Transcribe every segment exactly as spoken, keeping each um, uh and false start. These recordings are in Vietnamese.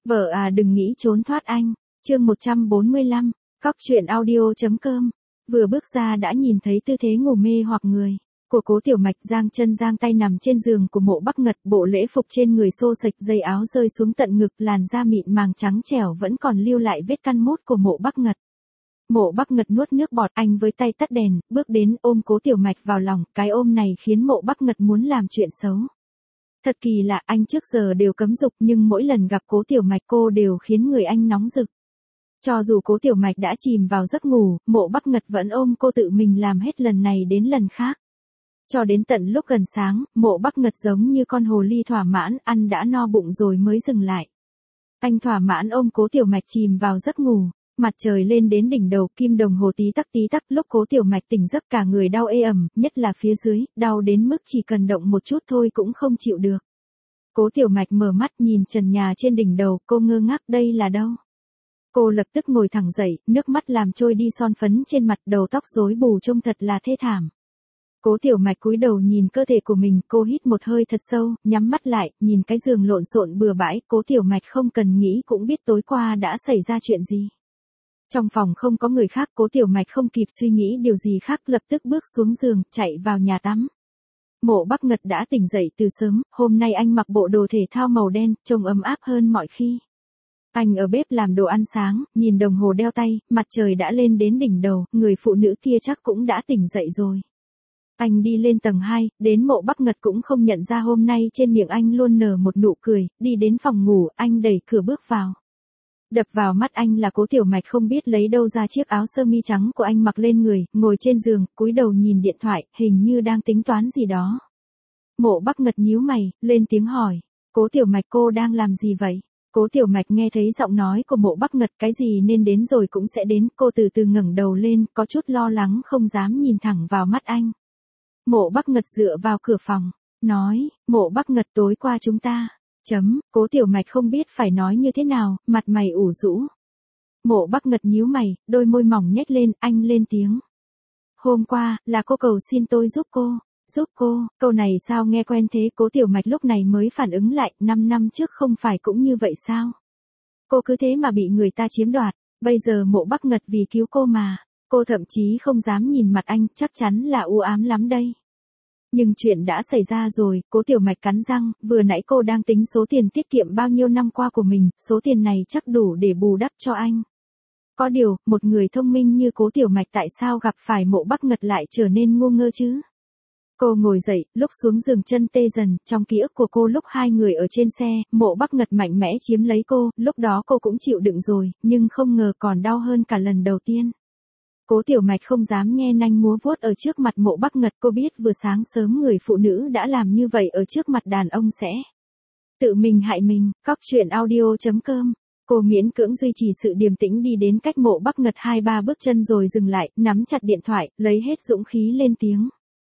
Vợ à đừng nghĩ trốn thoát anh. Chương một trăm bốn mươi lăm, cóc truyện audio chấm com. Vừa bước ra đã nhìn thấy tư thế ngủ mê hoặc người của Cố Tiểu Mạch, giang chân giang tay nằm trên giường của Mộ Bắc Ngật, bộ lễ phục trên người xô xệch, dây áo rơi xuống tận ngực, làn da mịn màng trắng trẻo vẫn còn lưu lại vết căn mốt của Mộ Bắc Ngật. Mộ Bắc Ngật nuốt nước bọt, anh với tay tắt đèn, bước đến ôm Cố Tiểu Mạch vào lòng, cái ôm này khiến Mộ Bắc Ngật muốn làm chuyện xấu. Thật kỳ lạ, anh trước giờ đều cấm dục nhưng mỗi lần gặp Cố Tiểu Mạch cô đều khiến người anh nóng rực. Cho dù Cố Tiểu Mạch đã chìm vào giấc ngủ, Mộ Bắc Ngật vẫn ôm cô tự mình làm hết lần này đến lần khác. Cho đến tận lúc gần sáng, Mộ Bắc Ngật giống như con hồ ly thỏa mãn, ăn đã no bụng rồi mới dừng lại. Anh thỏa mãn ôm Cố Tiểu Mạch chìm vào giấc ngủ. Mặt trời lên đến đỉnh đầu, kim đồng hồ tí tắc tí tắc, lúc Cố Tiểu Mạch tỉnh giấc cả người đau ê ẩm, nhất là phía dưới, đau đến mức chỉ cần động một chút thôi cũng không chịu được. Cố Tiểu Mạch mở mắt nhìn trần nhà trên đỉnh đầu, cô ngơ ngác, đây là đâu? Cô lập tức ngồi thẳng dậy, nước mắt làm trôi đi son phấn trên mặt, đầu tóc rối bù trông thật là thê thảm. Cố Tiểu Mạch cúi đầu nhìn cơ thể của mình, cô hít một hơi thật sâu, nhắm mắt lại, nhìn cái giường lộn xộn bừa bãi, Cố Tiểu Mạch không cần nghĩ cũng biết tối qua đã xảy ra chuyện gì. Trong phòng không có người khác, Cố Tiểu Mạch không kịp suy nghĩ điều gì khác, lập tức bước xuống giường, chạy vào nhà tắm. Mộ Bắc Ngật đã tỉnh dậy từ sớm, hôm nay anh mặc bộ đồ thể thao màu đen, trông ấm áp hơn mọi khi. Anh ở bếp làm đồ ăn sáng, nhìn đồng hồ đeo tay, mặt trời đã lên đến đỉnh đầu, người phụ nữ kia chắc cũng đã tỉnh dậy rồi. Anh đi lên tầng hai, đến Mộ Bắc Ngật cũng không nhận ra hôm nay trên miệng anh luôn nở một nụ cười, đi đến phòng ngủ, anh đẩy cửa bước vào. Đập vào mắt anh là Cố Tiểu Mạch không biết lấy đâu ra chiếc áo sơ mi trắng của anh mặc lên người, ngồi trên giường, cúi đầu nhìn điện thoại, hình như đang tính toán gì đó. Mộ Bắc Ngật nhíu mày, lên tiếng hỏi, Cố Tiểu Mạch cô đang làm gì vậy? Cố Tiểu Mạch nghe thấy giọng nói của Mộ Bắc Ngật, cái gì nên đến rồi cũng sẽ đến, cô từ từ ngẩng đầu lên, có chút lo lắng không dám nhìn thẳng vào mắt anh. Mộ Bắc Ngật dựa vào cửa phòng, nói, Mộ Bắc Ngật tối qua chúng ta... Chấm, Cố Tiểu Mạch không biết phải nói như thế nào, mặt mày ủ rũ. Mộ Bắc Ngật nhíu mày, đôi môi mỏng nhếch lên, anh lên tiếng. Hôm qua, là cô cầu xin tôi giúp cô, giúp cô, câu này sao nghe quen thế? Cố Tiểu Mạch lúc này mới phản ứng lại, năm năm trước không phải cũng như vậy sao? Cô cứ thế mà bị người ta chiếm đoạt, bây giờ Mộ Bắc Ngật vì cứu cô mà, cô thậm chí không dám nhìn mặt anh, chắc chắn là u ám lắm đây. Nhưng chuyện đã xảy ra rồi, Cố Tiểu Mạch cắn răng, vừa nãy cô đang tính số tiền tiết kiệm bao nhiêu năm qua của mình, số tiền này chắc đủ để bù đắp cho anh. Có điều, một người thông minh như Cố Tiểu Mạch tại sao gặp phải Mộ Bắc Ngật lại trở nên ngu ngơ chứ? Cô ngồi dậy, lúc xuống giường chân tê dần, trong ký ức của cô lúc hai người ở trên xe, Mộ Bắc Ngật mạnh mẽ chiếm lấy cô, lúc đó cô cũng chịu đựng rồi, nhưng không ngờ còn đau hơn cả lần đầu tiên. Cố Tiểu Mạch không dám nhe nanh múa vuốt ở trước mặt Mộ Bắc Ngật, cô biết vừa sáng sớm người phụ nữ đã làm như vậy ở trước mặt đàn ông sẽ tự mình hại mình. Cóc truyện audio chấm com. Cô miễn cưỡng duy trì sự điềm tĩnh đi đến cách Mộ Bắc Ngật hai ba bước chân rồi dừng lại, nắm chặt điện thoại, lấy hết dũng khí lên tiếng.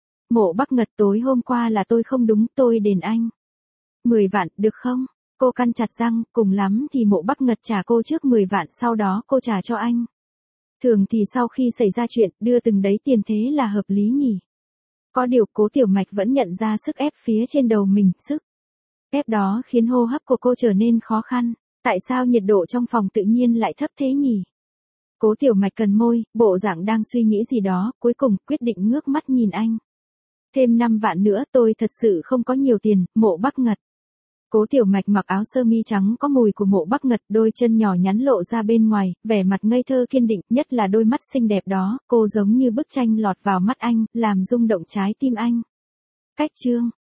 Mộ Bắc Ngật, tối hôm qua là tôi không đúng, tôi đền anh mười vạn, được không? Cô căn chặt răng, cùng lắm thì Mộ Bắc Ngật trả cô trước mười vạn, sau đó cô trả cho anh. Thường thì sau khi xảy ra chuyện, đưa từng đấy tiền thế là hợp lý nhỉ. Có điều Cố Tiểu Mạch vẫn nhận ra sức ép phía trên đầu mình, sức ép đó khiến hô hấp của cô trở nên khó khăn. Tại sao nhiệt độ trong phòng tự nhiên lại thấp thế nhỉ? Cố Tiểu Mạch cần môi, bộ dạng đang suy nghĩ gì đó, cuối cùng quyết định ngước mắt nhìn anh. Thêm năm vạn nữa, tôi thật sự không có nhiều tiền. Mộ Bắc Ngật. Cố Tiểu Mạch mặc áo sơ mi trắng có mùi của Mộ Bắc Ngật, đôi chân nhỏ nhắn lộ ra bên ngoài, vẻ mặt ngây thơ kiên định, nhất là đôi mắt xinh đẹp đó, cô giống như bức tranh lọt vào mắt anh, làm rung động trái tim anh. Cách chương